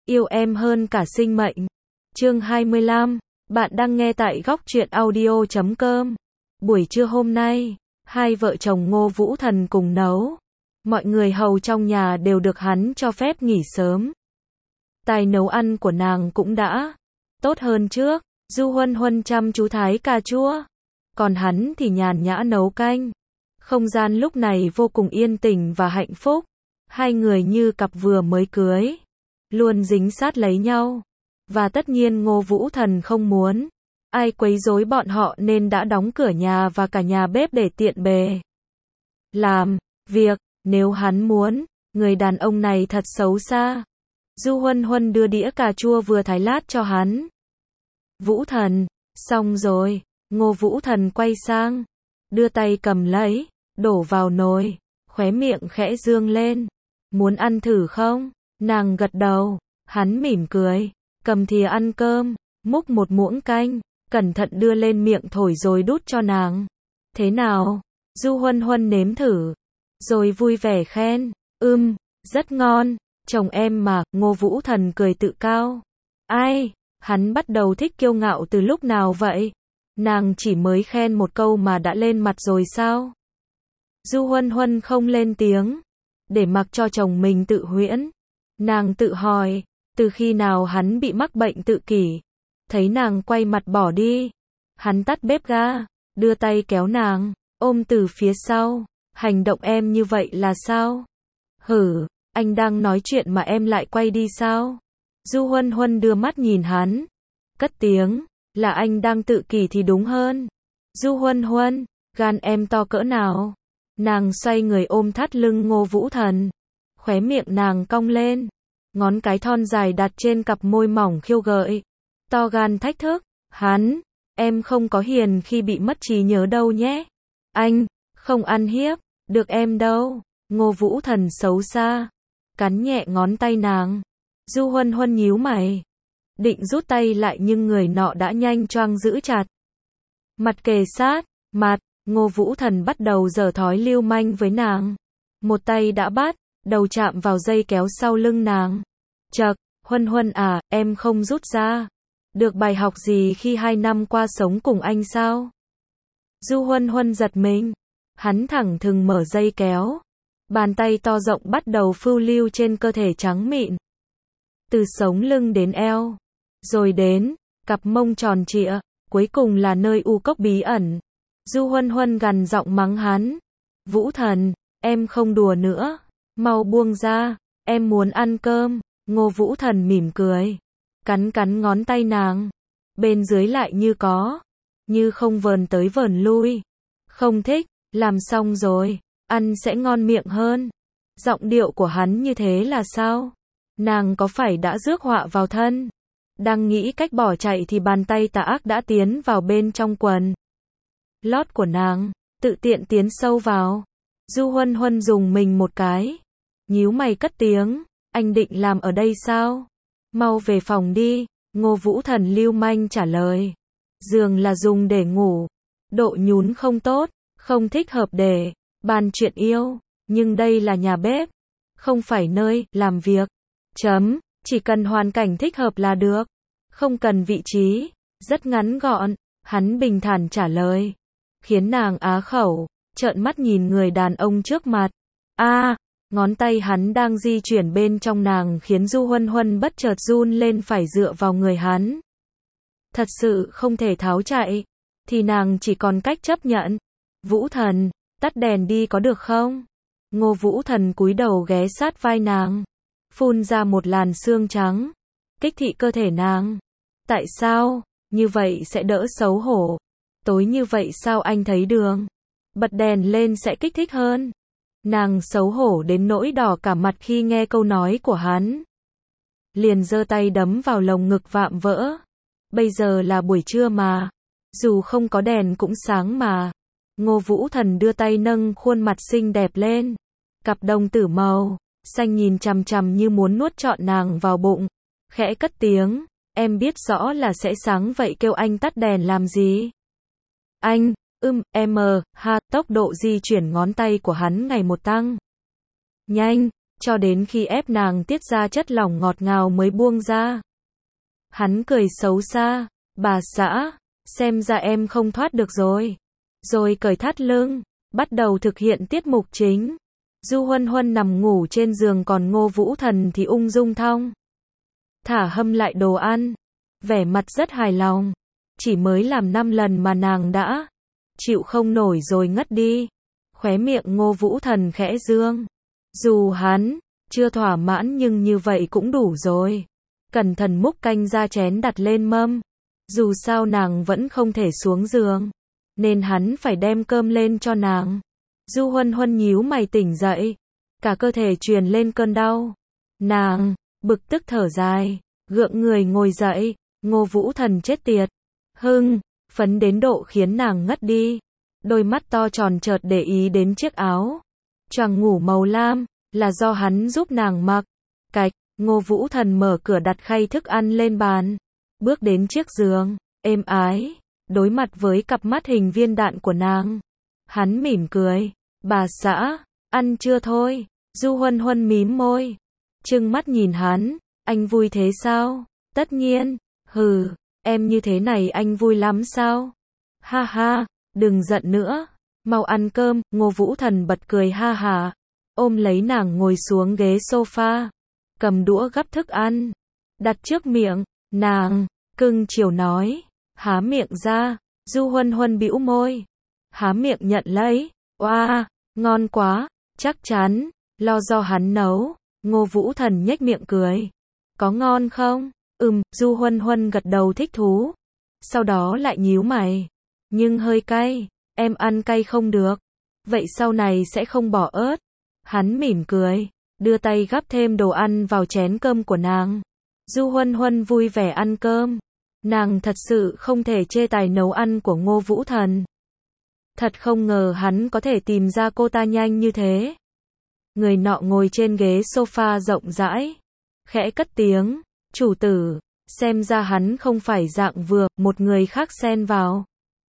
Yêu em hơn cả sinh mệnh. Chương 25. Bạn đang nghe tại góc truyện audio.com. Buổi trưa hôm nay, hai vợ chồng Ngô Vũ Thần cùng nấu. Mọi người hầu trong nhà đều được hắn cho phép nghỉ sớm. Tài nấu ăn của nàng cũng đã tốt hơn trước. Du Huân Huân chăm chú thái cà chua, còn hắn thì nhàn nhã nấu canh. Không gian lúc này vô cùng yên tĩnh và hạnh phúc. Hai người như cặp vừa mới cưới, luôn dính sát lấy nhau. Và tất nhiên Ngô Vũ Thần không muốn ai quấy rối bọn họ nên đã đóng cửa nhà và cả nhà bếp để tiện bề làm việc. Nếu hắn muốn, người đàn ông này thật xấu xa. Du Huân Huân đưa đĩa cà chua vừa thái lát cho hắn. Vũ Thần, xong rồi. Ngô Vũ Thần quay sang, đưa tay cầm lấy, đổ vào nồi, khóe miệng khẽ dương lên. Muốn ăn thử không? Nàng gật đầu, hắn mỉm cười, cầm thìa ăn cơm, múc một muỗng canh, cẩn thận đưa lên miệng thổi rồi đút cho nàng. Thế nào? Du Huân Huân nếm thử, rồi vui vẻ khen, rất ngon, chồng em mà. Ngô Vũ Thần cười tự cao. Ai? Hắn bắt đầu thích kiêu ngạo từ lúc nào vậy? Nàng chỉ mới khen một câu mà đã lên mặt rồi sao? Du Huân Huân không lên tiếng, để mặc cho chồng mình tự huyễn. Nàng tự hỏi, từ khi nào hắn bị mắc bệnh tự kỷ? Thấy nàng quay mặt bỏ đi, hắn tắt bếp ga, đưa tay kéo nàng, ôm từ phía sau. Hành động em như vậy là sao? Hử, anh đang nói chuyện mà em lại quay đi sao? Du Huân Huân đưa mắt nhìn hắn, cất tiếng, là anh đang tự kỷ thì đúng hơn. Du Huân Huân, gan em to cỡ nào? Nàng xoay người ôm thắt lưng Ngô Vũ Thần, khóe miệng nàng cong lên, ngón cái thon dài đặt trên cặp môi mỏng khiêu gợi. To gan thách thức, hắn, em không có hiền khi bị mất trí nhớ đâu nhé. Anh, không ăn hiếp, được em đâu. Ngô Vũ Thần xấu xa, cắn nhẹ ngón tay nàng. Du Huân Huân nhíu mày, định rút tay lại nhưng người nọ đã nhanh choang giữ chặt. Mặt kề sát mặt, Ngô Vũ Thần bắt đầu giở thói lưu manh với nàng. Một tay đã bắt, đầu chạm vào dây kéo sau lưng nàng. Chậc, Huân Huân à, em không rút ra. Được bài học gì khi 2 năm qua sống cùng anh sao? Du Huân Huân giật mình. Hắn thẳng thừng mở dây kéo. Bàn tay to rộng bắt đầu phiêu lưu trên cơ thể trắng mịn. Từ sống lưng đến eo, rồi đến cặp mông tròn trịa, cuối cùng là nơi u cốc bí ẩn. Du Huân Huân gằn giọng mắng hắn. Vũ Thần, em không đùa nữa, mau buông ra, em muốn ăn cơm. Ngô Vũ Thần mỉm cười, cắn cắn ngón tay nàng. Bên dưới lại như có, như không vờn tới vờn lui. Không thích, làm xong rồi, ăn sẽ ngon miệng hơn. Giọng điệu của hắn như thế là sao? Nàng có phải đã rước họa vào thân? Đang nghĩ cách bỏ chạy thì bàn tay tà ác đã tiến vào bên trong quần lót của nàng, tự tiện tiến sâu vào. Du Huân Huân dùng mình một cái, nhíu mày cất tiếng, anh định làm ở đây sao? Mau về phòng đi. Ngô Vũ Thần lưu manh trả lời. Giường là dùng để ngủ, độ nhún không tốt, không thích hợp để bàn chuyện yêu, nhưng đây là nhà bếp, không phải nơi làm việc. Chỉ cần hoàn cảnh thích hợp là được, không cần vị trí. Rất ngắn gọn, hắn bình thản trả lời, khiến nàng á khẩu, trợn mắt nhìn người đàn ông trước mặt. Ngón tay hắn đang di chuyển bên trong nàng khiến Du Huân Huân bất chợt run lên, phải dựa vào người hắn. Thật sự không thể tháo chạy, thì nàng chỉ còn cách chấp nhận. Vũ Thần, tắt đèn đi có được không? Ngô Vũ Thần cúi đầu ghé sát vai nàng, phun ra một làn sương trắng, kích thị cơ thể nàng. Tại sao? Như vậy sẽ đỡ xấu hổ. Tối như vậy sao anh thấy đường? Bật đèn lên sẽ kích thích hơn. Nàng xấu hổ đến nỗi đỏ cả mặt khi nghe câu nói của hắn. Liền giơ tay đấm vào lồng ngực vạm vỡ. Bây giờ là buổi trưa mà, dù không có đèn cũng sáng mà. Ngô Vũ Thần đưa tay nâng khuôn mặt xinh đẹp lên. Cặp đồng tử màu xanh nhìn chằm chằm như muốn nuốt trọn nàng vào bụng. Khẽ cất tiếng, em biết rõ là sẽ sáng vậy kêu anh tắt đèn làm gì? Anh, tốc độ di chuyển ngón tay của hắn ngày một tăng nhanh. cho đến khi ép nàng tiết ra chất lỏng ngọt ngào mới buông ra. Hắn cười xấu xa, bà xã, xem ra em không thoát được rồi. Rồi cởi thắt lưng, bắt đầu thực hiện tiết mục chính. Du Huân Huân nằm ngủ trên giường còn Ngô Vũ Thần thì ung dung thong thả hâm lại đồ ăn, vẻ mặt rất hài lòng. Chỉ mới làm 5 lần mà nàng đã chịu không nổi rồi ngất đi. Khóe miệng Ngô Vũ Thần khẽ dương. Dù hắn chưa thỏa mãn nhưng như vậy cũng đủ rồi. Cẩn thận múc canh ra chén đặt lên mâm. Dù sao nàng vẫn không thể xuống giường, nên hắn phải đem cơm lên cho nàng. Du Huân Huân nhíu mày tỉnh dậy, cả cơ thể truyền lên cơn đau. Nàng bực tức thở dài, gượng người ngồi dậy. Ngô Vũ Thần chết tiệt, hưng phấn đến độ khiến nàng ngất đi. Đôi mắt to tròn chợt để ý đến chiếc áo choàng ngủ màu lam, là do hắn giúp nàng mặc. Cạch, Ngô Vũ Thần mở cửa đặt khay thức ăn lên bàn, bước đến chiếc giường, êm ái, đối mặt với cặp mắt hình viên đạn của nàng. Hắn mỉm cười, bà xã, ăn chưa thôi. Du Huân Huân mím môi, trừng mắt nhìn hắn, anh vui thế sao? Tất nhiên, hừ, em như thế này anh vui lắm sao? Ha ha, đừng giận nữa, mau ăn cơm. Ngô Vũ Thần bật cười ha hả, ôm lấy nàng ngồi xuống ghế sofa, cầm đũa gắp thức ăn, đặt trước miệng. Nàng cưng chiều nói, há miệng ra. Du Huân Huân bĩu môi, há miệng nhận lấy. Oa, ngon quá, chắc chắn, lo do hắn nấu. Ngô Vũ Thần nhếch miệng cười, có ngon không? Du Huân Huân gật đầu thích thú, sau đó lại nhíu mày, nhưng hơi cay, em ăn cay không được, vậy sau này sẽ không bỏ ớt. Hắn mỉm cười, đưa tay gắp thêm đồ ăn vào chén cơm của nàng. Du Huân Huân vui vẻ ăn cơm, nàng thật sự không thể chê tài nấu ăn của Ngô Vũ Thần. Thật không ngờ hắn có thể tìm ra cô ta nhanh như thế. Người nọ ngồi trên ghế sofa rộng rãi, khẽ cất tiếng, chủ tử, xem ra hắn không phải dạng vừa. Một người khác xen vào.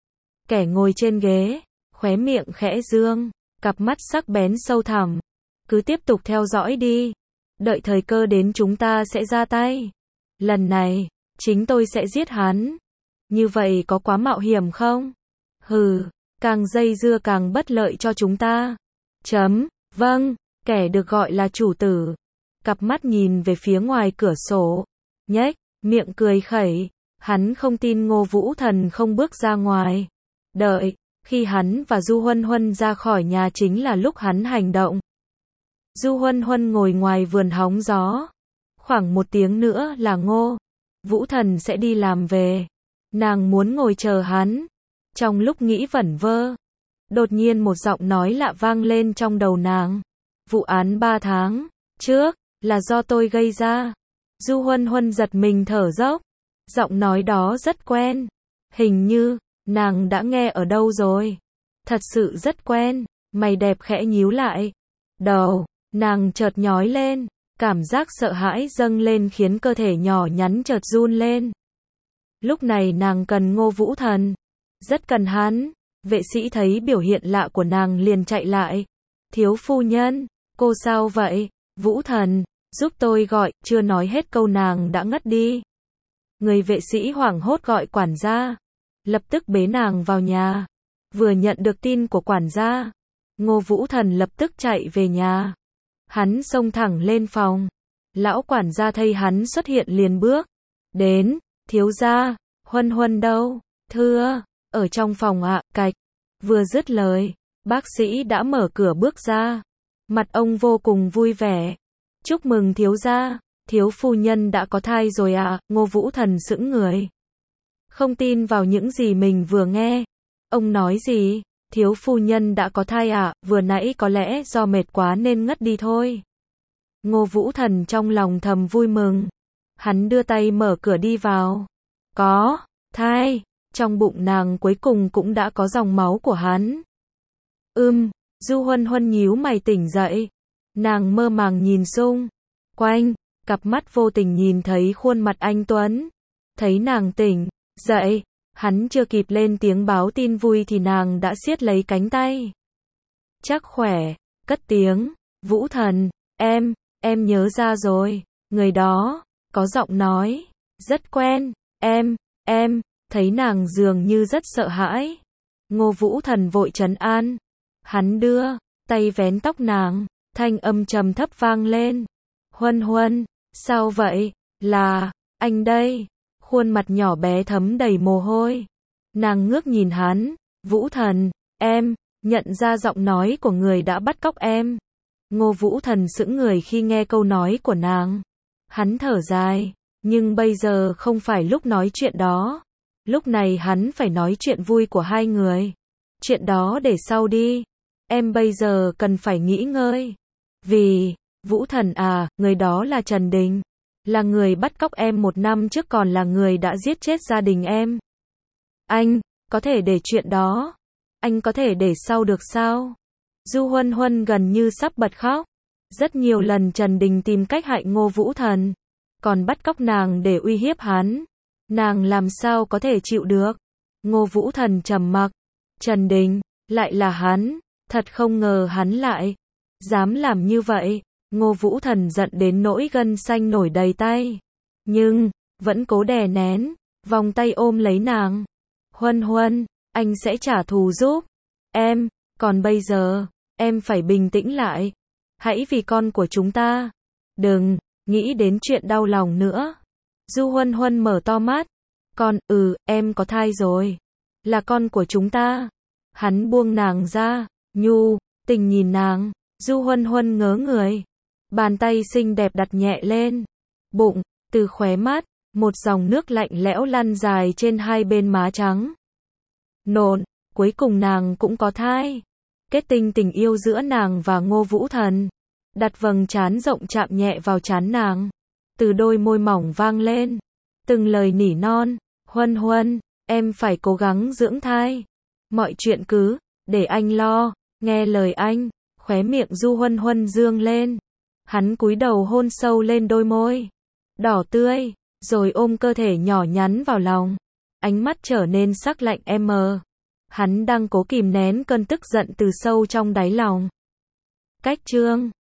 Kẻ ngồi trên ghế, khóe miệng khẽ dương, cặp mắt sắc bén sâu thẳm. Cứ tiếp tục theo dõi đi, đợi thời cơ đến chúng ta sẽ ra tay. Lần này, chính tôi sẽ giết hắn. Như vậy có quá mạo hiểm không? Hừ, càng dây dưa càng bất lợi cho chúng ta. Vâng, kẻ được gọi là chủ tử, cặp mắt nhìn về phía ngoài cửa sổ, nhếch miệng cười khẩy. Hắn không tin Ngô Vũ Thần không bước ra ngoài. Đợi, khi hắn và Du Huân Huân ra khỏi nhà chính là lúc hắn hành động. Du Huân Huân ngồi ngoài vườn hóng gió. Khoảng 1 tiếng nữa là Ngô Vũ Thần sẽ đi làm về. Nàng muốn ngồi chờ hắn. Trong lúc nghĩ vẩn vơ, đột nhiên một giọng nói lạ vang lên trong đầu nàng. Vụ án 3 tháng trước là do tôi gây ra. Du Huân Huân giật mình thở dốc. Giọng nói đó rất quen. Hình như nàng đã nghe ở đâu rồi. Thật sự rất quen. Mày đẹp khẽ nhíu lại. Đầu nàng chợt nhói lên, cảm giác sợ hãi dâng lên khiến cơ thể nhỏ nhắn chợt run lên. Lúc này nàng cần Ngô Vũ Thần, rất cần hắn. Vệ sĩ thấy biểu hiện lạ của nàng liền chạy lại. Thiếu phu nhân, cô sao vậy? Vũ Thần, giúp tôi gọi. Chưa nói hết câu nàng đã ngất đi. Người vệ sĩ hoảng hốt gọi quản gia, lập tức bế nàng vào nhà. Vừa nhận được tin của quản gia, Ngô Vũ Thần lập tức chạy về nhà. Hắn xông thẳng lên phòng. Lão quản gia thấy hắn xuất hiện liền bước đến. Thiếu gia, Huân Huân đâu? Thưa, ở trong phòng ạ. Cạch. Vừa dứt lời, bác sĩ đã mở cửa bước ra. Mặt ông vô cùng vui vẻ. Chúc mừng thiếu gia, thiếu phu nhân đã có thai rồi ạ. Ngô Vũ Thần sững người, không tin vào những gì mình vừa nghe. Ông nói gì? Thiếu phu nhân đã có thai ạ? Vừa nãy có lẽ do mệt quá nên ngất đi thôi. Ngô Vũ Thần trong lòng thầm vui mừng. Hắn đưa tay mở cửa đi vào. Có thai, trong bụng nàng cuối cùng cũng đã có dòng máu của hắn. Du Huân Huân nhíu mày tỉnh dậy. Nàng mơ màng nhìn xung quanh, cặp mắt vô tình nhìn thấy khuôn mặt anh tuấn. Thấy nàng tỉnh dậy, hắn chưa kịp lên tiếng báo tin vui thì nàng đã siết lấy cánh tay. Chắc khỏe, cất tiếng, Vũ Thần, em em nhớ ra rồi, người đó, có giọng nói, rất quen, em, thấy nàng dường như rất sợ hãi. Ngô Vũ Thần vội trấn an. Hắn đưa tay vén tóc nàng, thanh âm trầm thấp vang lên. Huân Huân, sao vậy? Là, anh đây. Khuôn mặt nhỏ bé thấm đầy mồ hôi. Nàng ngước nhìn hắn. Vũ Thần, em, nhận ra giọng nói của người đã bắt cóc em. Ngô Vũ Thần sững người khi nghe câu nói của nàng. Hắn thở dài, nhưng bây giờ không phải lúc nói chuyện đó. Lúc này hắn phải nói chuyện vui của hai người. Chuyện đó để sau đi. Em bây giờ cần phải nghỉ ngơi. Vì, Vũ Thần à, người đó là Trần Đình. Là người bắt cóc em 1 năm trước, còn là người đã giết chết gia đình em. Anh, có thể để chuyện đó. Anh có thể để sau được sao? Du Huân Huân gần như sắp bật khóc. Rất nhiều lần Trần Đình tìm cách hại Ngô Vũ Thần. Còn bắt cóc nàng để uy hiếp hắn. Nàng làm sao có thể chịu được? Ngô Vũ Thần trầm mặc. Trần Đình, lại là hắn. Thật không ngờ hắn lại dám làm như vậy. Ngô Vũ Thần giận đến nỗi gân xanh nổi đầy tay. Nhưng, vẫn cố đè nén, vòng tay ôm lấy nàng. Huân Huân, anh sẽ trả thù giúp em, còn bây giờ, em phải bình tĩnh lại. Hãy vì con của chúng ta. Đừng nghĩ đến chuyện đau lòng nữa. Du Huân Huân mở to mắt. Con, em có thai rồi. Là con của chúng ta. Hắn buông nàng ra, nhu tình nhìn nàng. Du Huân Huân ngớ người. Bàn tay xinh đẹp đặt nhẹ lên bụng, từ khóe mắt, một dòng nước lạnh lẽo lăn dài trên hai bên má trắng. Nộn, cuối cùng nàng cũng có thai. Kết tinh tình yêu giữa nàng và Ngô Vũ Thần. Đặt vầng trán rộng chạm nhẹ vào trán nàng. Từ đôi môi mỏng vang lên từng lời nỉ non. Huân Huân, em phải cố gắng dưỡng thai. Mọi chuyện cứ để anh lo. Nghe lời anh. Khóe miệng Du Huân Huân dương lên. Hắn cúi đầu hôn sâu lên đôi môi đỏ tươi, rồi ôm cơ thể nhỏ nhắn vào lòng. Ánh mắt trở nên sắc lạnh mờ. Hắn đang cố kìm nén cơn tức giận từ sâu trong đáy lòng. Cách chương